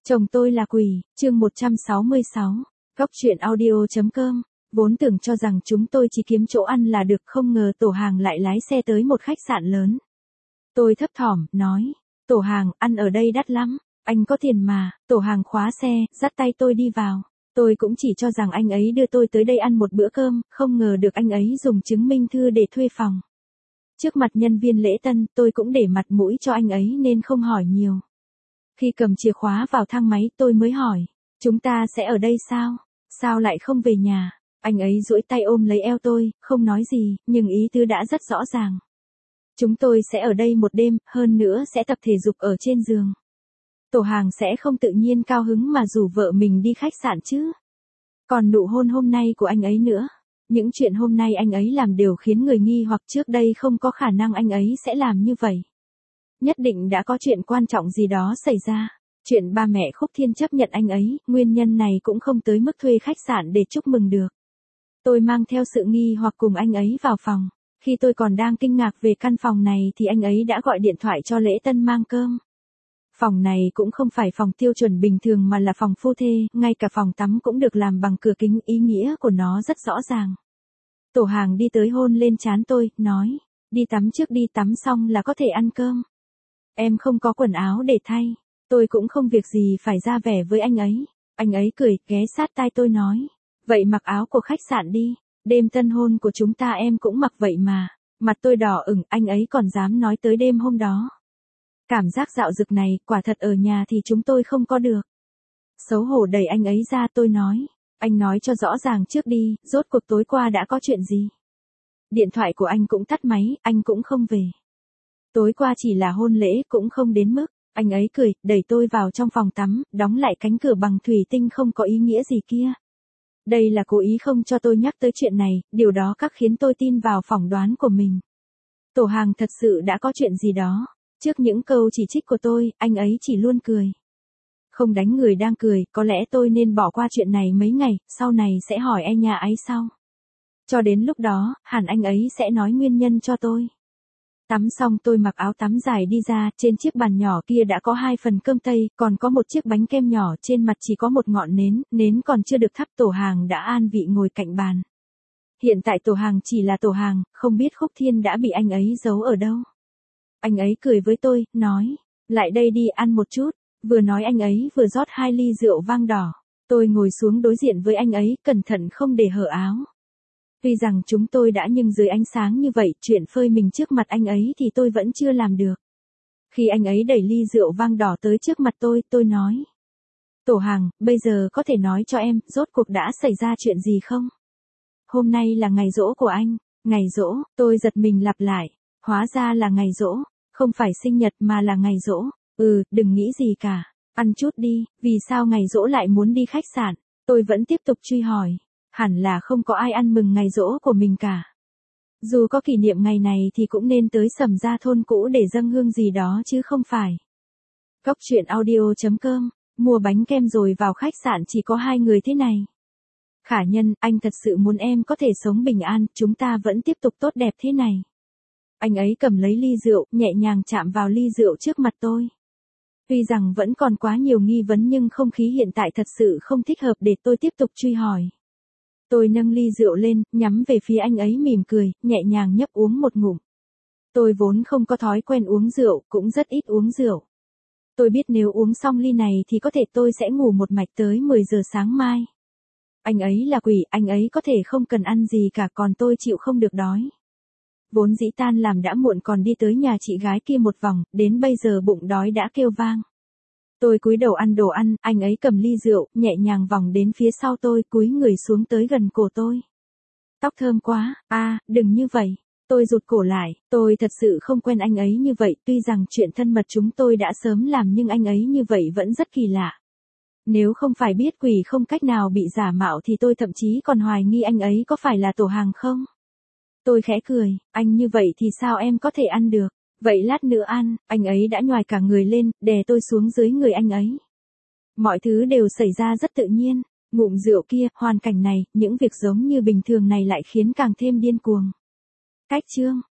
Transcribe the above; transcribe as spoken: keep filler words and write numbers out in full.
Chồng tôi là quỷ, chương một trăm sáu mươi sáu, góc truyện audio.com, vốn tưởng cho rằng chúng tôi chỉ kiếm chỗ ăn là được, không ngờ tổ hàng lại lái xe tới một khách sạn lớn. Tôi thấp thỏm, nói, tổ hàng, ăn ở đây đắt lắm, anh có tiền mà. Tổ hàng khóa xe, dắt tay tôi đi vào. Tôi cũng chỉ cho rằng anh ấy đưa tôi tới đây ăn một bữa cơm, không ngờ được anh ấy dùng chứng minh thư để thuê phòng. Trước mặt nhân viên lễ tân, tôi cũng để mặt mũi cho anh ấy nên không hỏi nhiều. Khi cầm chìa khóa vào thang máy tôi mới hỏi, chúng ta sẽ ở đây sao? Sao lại không về nhà? Anh ấy duỗi tay ôm lấy eo tôi, không nói gì, nhưng ý tứ đã rất rõ ràng. Chúng tôi sẽ ở đây một đêm, hơn nữa sẽ tập thể dục ở trên giường. Tổ hàng sẽ không tự nhiên cao hứng mà rủ vợ mình đi khách sạn chứ. Còn nụ hôn hôm nay của anh ấy nữa. Những chuyện hôm nay anh ấy làm đều khiến người nghi hoặc trước đây không có khả năng anh ấy sẽ làm như vậy. Nhất định đã có chuyện quan trọng gì đó xảy ra. Chuyện ba mẹ Khúc Thiên chấp nhận anh ấy, nguyên nhân này cũng không tới mức thuê khách sạn để chúc mừng được. Tôi mang theo sự nghi hoặc cùng anh ấy vào phòng. Khi tôi còn đang kinh ngạc về căn phòng này thì anh ấy đã gọi điện thoại cho lễ tân mang cơm. Phòng này cũng không phải phòng tiêu chuẩn bình thường mà là phòng phu thê, ngay cả phòng tắm cũng được làm bằng cửa kính, ý nghĩa của nó rất rõ ràng. Tổ hàng đi tới hôn lên trán tôi, nói, đi tắm trước đi, tắm xong là có thể ăn cơm. Em không có quần áo để thay, tôi cũng không việc gì phải ra vẻ với anh ấy. Anh ấy cười, ghé sát tai tôi nói, vậy mặc áo của khách sạn đi, đêm tân hôn của chúng ta em cũng mặc vậy mà. Mặt tôi đỏ ửng, anh ấy còn dám nói tới đêm hôm đó. Cảm giác dạo dực này, quả thật ở nhà thì chúng tôi không có được. Xấu hổ đẩy anh ấy ra, tôi nói, anh nói cho rõ ràng trước đi, rốt cuộc tối qua đã có chuyện gì. Điện thoại của anh cũng tắt máy, anh cũng không về. Tối qua chỉ là hôn lễ, cũng không đến mức. Anh ấy cười, đẩy tôi vào trong phòng tắm, đóng lại cánh cửa bằng thủy tinh không có ý nghĩa gì kia. Đây là cố ý không cho tôi nhắc tới chuyện này, điều đó các khiến tôi tin vào phỏng đoán của mình. Tổ hàng thật sự đã có chuyện gì đó. Trước những câu chỉ trích của tôi, anh ấy chỉ luôn cười. Không đánh người đang cười, có lẽ tôi nên bỏ qua chuyện này mấy ngày, sau này sẽ hỏi e nhà ấy sau. Cho đến lúc đó, hẳn anh ấy sẽ nói nguyên nhân cho tôi. Tắm xong tôi mặc áo tắm dài đi ra, trên chiếc bàn nhỏ kia đã có hai phần cơm tây, còn có một chiếc bánh kem nhỏ, trên mặt chỉ có một ngọn nến, nến còn chưa được thắp. Tổ hàng đã an vị ngồi cạnh bàn. Hiện tại tổ hàng chỉ là tổ hàng, không biết Khúc Thiên đã bị anh ấy giấu ở đâu. Anh ấy cười với tôi, nói, lại đây đi ăn một chút. Vừa nói anh ấy vừa rót hai ly rượu vang đỏ. Tôi ngồi xuống đối diện với anh ấy, cẩn thận không để hở áo. Tuy rằng chúng tôi đã nhưng dưới ánh sáng như vậy, chuyện phơi mình trước mặt anh ấy thì tôi vẫn chưa làm được. Khi anh ấy đẩy ly rượu vang đỏ tới trước mặt tôi, tôi nói, tổ hàng, bây giờ có thể nói cho em, rốt cuộc đã xảy ra chuyện gì không? Hôm nay là ngày giỗ của anh. Ngày giỗ, tôi giật mình lặp lại. Hóa ra là ngày giỗ, không phải sinh nhật mà là ngày giỗ. Ừ, đừng nghĩ gì cả. Ăn chút đi, vì sao ngày giỗ lại muốn đi khách sạn? Tôi vẫn tiếp tục truy hỏi. Hẳn là không có ai ăn mừng ngày giỗ của mình cả. Dù có kỷ niệm ngày này thì cũng nên tới Sầm Gia thôn cũ để dâng hương gì đó chứ không phải. Góc truyện audio.com, mua bánh kem rồi vào khách sạn chỉ có hai người thế này. Khả Nhân, anh thật sự muốn em có thể sống bình an, chúng ta vẫn tiếp tục tốt đẹp thế này. Anh ấy cầm lấy ly rượu, nhẹ nhàng chạm vào ly rượu trước mặt tôi. Tuy rằng vẫn còn quá nhiều nghi vấn nhưng không khí hiện tại thật sự không thích hợp để tôi tiếp tục truy hỏi. Tôi nâng ly rượu lên, nhắm về phía anh ấy mỉm cười, nhẹ nhàng nhấp uống một ngụm. Tôi vốn không có thói quen uống rượu, cũng rất ít uống rượu. Tôi biết nếu uống xong ly này thì có thể tôi sẽ ngủ một mạch tới mười giờ sáng mai. Anh ấy là quỷ, anh ấy có thể không cần ăn gì cả, còn tôi chịu không được đói. Vốn dĩ tan làm đã muộn còn đi tới nhà chị gái kia một vòng, đến bây giờ bụng đói đã kêu vang. Tôi cúi đầu ăn đồ ăn, anh ấy cầm ly rượu, nhẹ nhàng vòng đến phía sau tôi, cúi người xuống tới gần cổ tôi. Tóc thơm quá, a, à, đừng như vậy. Tôi rụt cổ lại, tôi thật sự không quen anh ấy như vậy, tuy rằng chuyện thân mật chúng tôi đã sớm làm nhưng anh ấy như vậy vẫn rất kỳ lạ. Nếu không phải biết quỷ không cách nào bị giả mạo thì tôi thậm chí còn hoài nghi anh ấy có phải là tổ hàng không. Tôi khẽ cười, anh như vậy thì sao em có thể ăn được, vậy lát nữa ăn. Anh ấy đã nhoài cả người lên, đè tôi xuống dưới người anh ấy. Mọi thứ đều xảy ra rất tự nhiên, ngụm rượu kia, hoàn cảnh này, những việc giống như bình thường này lại khiến càng thêm điên cuồng. Cách chương,